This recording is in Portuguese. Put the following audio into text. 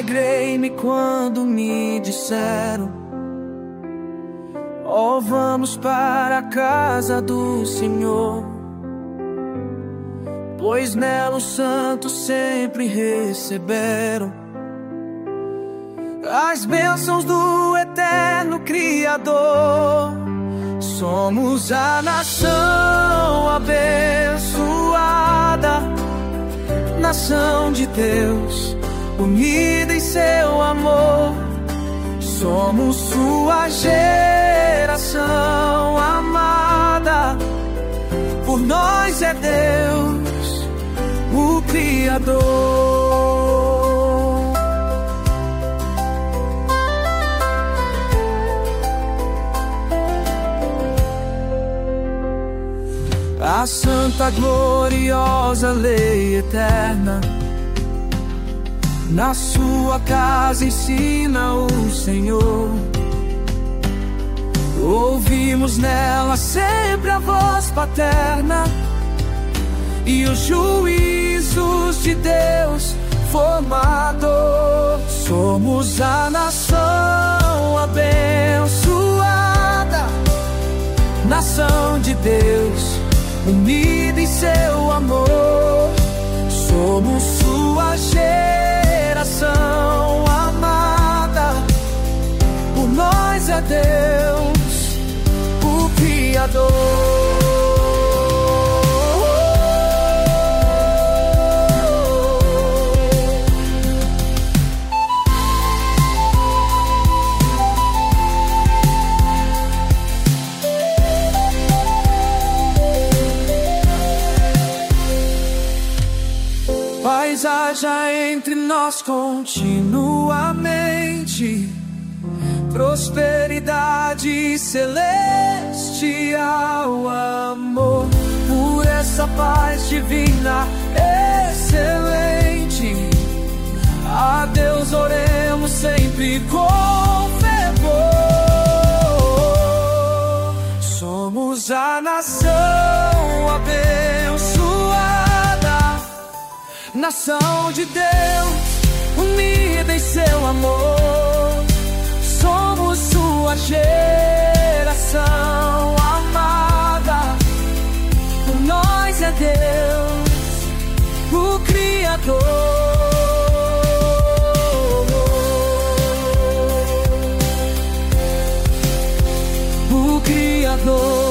alegrei-me quando me disseram: ó, vamos para a casa do Senhor, pois nela os santos sempre receberam as bênçãos do eterno Criador. Somos a nação abençoada, nação de Deus, unida em seu amor. Somos sua geração amada, por nós é Deus, o Criador. A santa, gloriosa lei eterna, na sua casa ensina o Senhor. Ouvimos nela sempre a voz paterna e os juízos de Deus formador. Somos a nação abençoada, nação de Deus, unida em seu amor. Somos sua geração amada, por nós é Deus, o Criador. Paz haja entre nós continuamente, prosperidade celestial, amor, por essa paz divina excelente. A Deus oremos sempre com fervor. Somos a nação abençoada, nação de Deus, unida em seu amor. Somos sua geração amada, por nós é Deus, o Criador, o Criador.